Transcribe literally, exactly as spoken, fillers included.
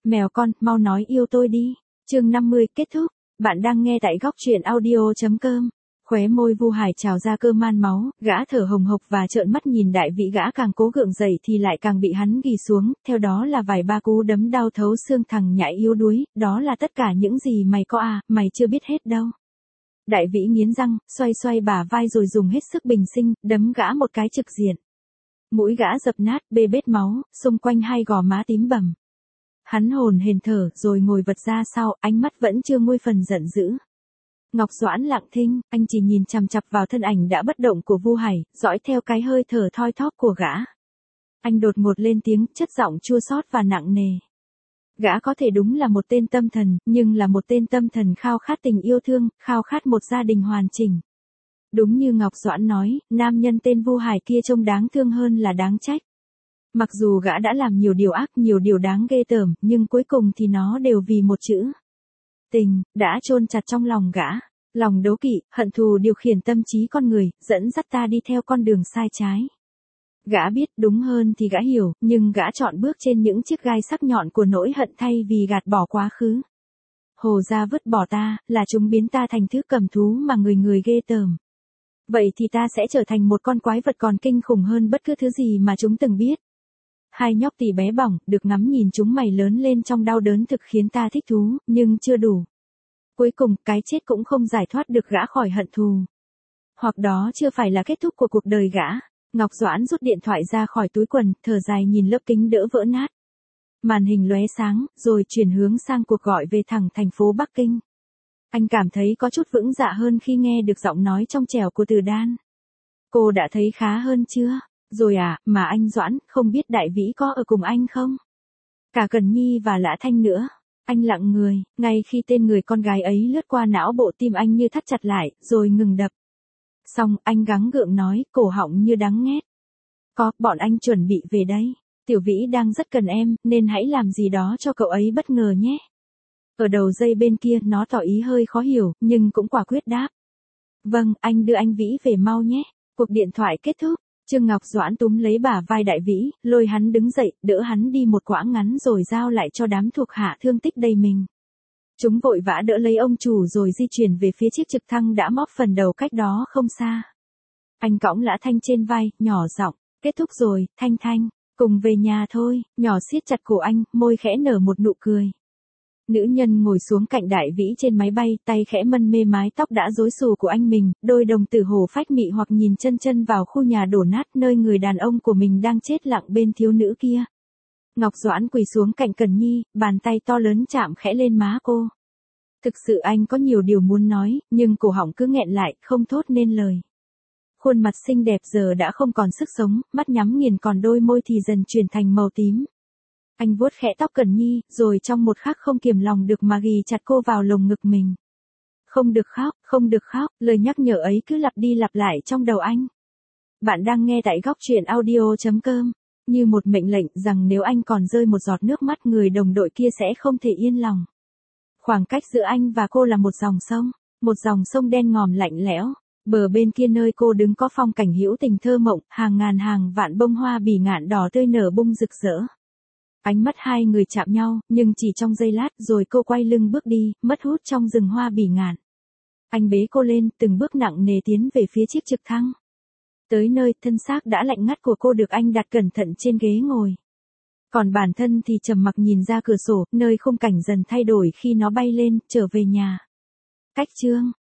Mèo con, mau nói yêu tôi đi. Chương năm mươi kết thúc. Bạn đang nghe tại góc truyện audio chấm com. Khóe môi Vu Hải trào ra cơm man máu, gã thở hồng hộc và trợn mắt nhìn đại vĩ, gã càng cố gượng dậy thì lại càng bị hắn ghì xuống, theo đó là vài ba cú đấm đau thấu xương. Thằng nhãi yếu đuối, đó là tất cả những gì mày có à, mày chưa biết hết đâu. Đại vĩ nghiến răng, xoay xoay bả vai rồi dùng hết sức bình sinh, đấm gã một cái trực diện. Mũi gã dập nát, bê bết máu, xung quanh hai gò má tím bầm. Hắn hồn hển thở rồi ngồi vật ra sau, ánh mắt vẫn chưa nguôi phần giận dữ. Ngọc Doãn lặng thinh, anh chỉ nhìn chằm chằm vào thân ảnh đã bất động của Vu Hải, dõi theo cái hơi thở thoi thóp của gã. Anh đột ngột lên tiếng, chất giọng chua xót và nặng nề. Gã có thể đúng là một tên tâm thần, nhưng là một tên tâm thần khao khát tình yêu thương, khao khát một gia đình hoàn chỉnh. Đúng như Ngọc Doãn nói, nam nhân tên Vu Hải kia trông đáng thương hơn là đáng trách. Mặc dù gã đã làm nhiều điều ác, nhiều điều đáng ghê tởm, nhưng cuối cùng thì nó đều vì một chữ tình, đã chôn chặt trong lòng gã. Lòng đố kỵ, hận thù điều khiển tâm trí con người, dẫn dắt ta đi theo con đường sai trái. Gã biết, đúng hơn thì gã hiểu, nhưng gã chọn bước trên những chiếc gai sắc nhọn của nỗi hận thay vì gạt bỏ quá khứ. Hồ ra vứt bỏ ta, là chúng biến ta thành thứ cầm thú mà người người ghê tởm. Vậy thì ta sẽ trở thành một con quái vật còn kinh khủng hơn bất cứ thứ gì mà chúng từng biết. Hai nhóc tỳ bé bỏng, được ngắm nhìn chúng mày lớn lên trong đau đớn thực khiến ta thích thú, nhưng chưa đủ. Cuối cùng, cái chết cũng không giải thoát được gã khỏi hận thù. Hoặc đó chưa phải là kết thúc của cuộc đời gã. Ngọc Doãn rút điện thoại ra khỏi túi quần, thở dài nhìn lớp kính đỡ vỡ nát. Màn hình lóe sáng, rồi chuyển hướng sang cuộc gọi về thẳng thành phố Bắc Kinh. Anh cảm thấy có chút vững dạ hơn khi nghe được giọng nói trong trẻo của Từ Đan. Cô đã thấy khá hơn chưa? Rồi à, mà anh Doãn, không biết Đại Vĩ có ở cùng anh không? Cả Cần Nhi và Lã Thanh nữa. Anh lặng người, ngay khi tên người con gái ấy lướt qua não bộ, tim anh như thắt chặt lại, rồi ngừng đập. Xong, anh gắng gượng nói, cổ họng như đắng nghét. Có, bọn anh chuẩn bị về đây. Tiểu Vĩ đang rất cần em, nên hãy làm gì đó cho cậu ấy bất ngờ nhé. Ở đầu dây bên kia, nó tỏ ý hơi khó hiểu, nhưng cũng quả quyết đáp. Vâng, anh đưa anh Vĩ về mau nhé. Cuộc điện thoại kết thúc. Trương Ngọc Doãn túm lấy bả vai Đại Vĩ, lôi hắn đứng dậy, đỡ hắn đi một quãng ngắn rồi giao lại cho đám thuộc hạ thương tích đầy mình. Chúng vội vã đỡ lấy ông chủ rồi di chuyển về phía chiếc trực thăng đã móp phần đầu cách đó không xa. Anh cõng Lã Thanh trên vai, nhỏ giọng, kết thúc rồi, Thanh Thanh, cùng về nhà thôi. Nhỏ siết chặt cổ anh, môi khẽ nở một nụ cười. Nữ nhân ngồi xuống cạnh Đại Vĩ trên máy bay, tay khẽ mân mê mái tóc đã rối xù của anh mình, đôi đồng tử hổ phách mị hoặc nhìn chân chân vào khu nhà đổ nát nơi người đàn ông của mình đang chết lặng bên thiếu nữ kia. Ngọc Doãn quỳ xuống cạnh Cần Nhi, bàn tay to lớn chạm khẽ lên má cô. Thực sự anh có nhiều điều muốn nói, nhưng cổ họng cứ nghẹn lại, không thốt nên lời. Khuôn mặt xinh đẹp giờ đã không còn sức sống, mắt nhắm nghiền còn đôi môi thì dần chuyển thành màu tím. Anh vuốt khẽ tóc Cần Nhi, rồi trong một khắc không kiềm lòng được mà ghì chặt cô vào lồng ngực mình. Không được khóc, không được khóc, lời nhắc nhở ấy cứ lặp đi lặp lại trong đầu anh. Bạn đang nghe tại góc truyện audio chấm com. Như một mệnh lệnh rằng nếu anh còn rơi một giọt nước mắt, người đồng đội kia sẽ không thể yên lòng. Khoảng cách giữa anh và cô là một dòng sông, một dòng sông đen ngòm lạnh lẽo. Bờ bên kia nơi cô đứng có phong cảnh hữu tình thơ mộng, hàng ngàn hàng vạn bông hoa bỉ ngạn đỏ tươi nở bung rực rỡ. Ánh mắt hai người chạm nhau, nhưng chỉ trong giây lát rồi cô quay lưng bước đi, mất hút trong rừng hoa bỉ ngạn. Anh bế cô lên, từng bước nặng nề tiến về phía chiếc trực thăng. Tới nơi, thân xác đã lạnh ngắt của cô được anh đặt cẩn thận trên ghế ngồi. Còn bản thân thì trầm mặc nhìn ra cửa sổ, nơi khung cảnh dần thay đổi khi nó bay lên, trở về nhà. Cách chương.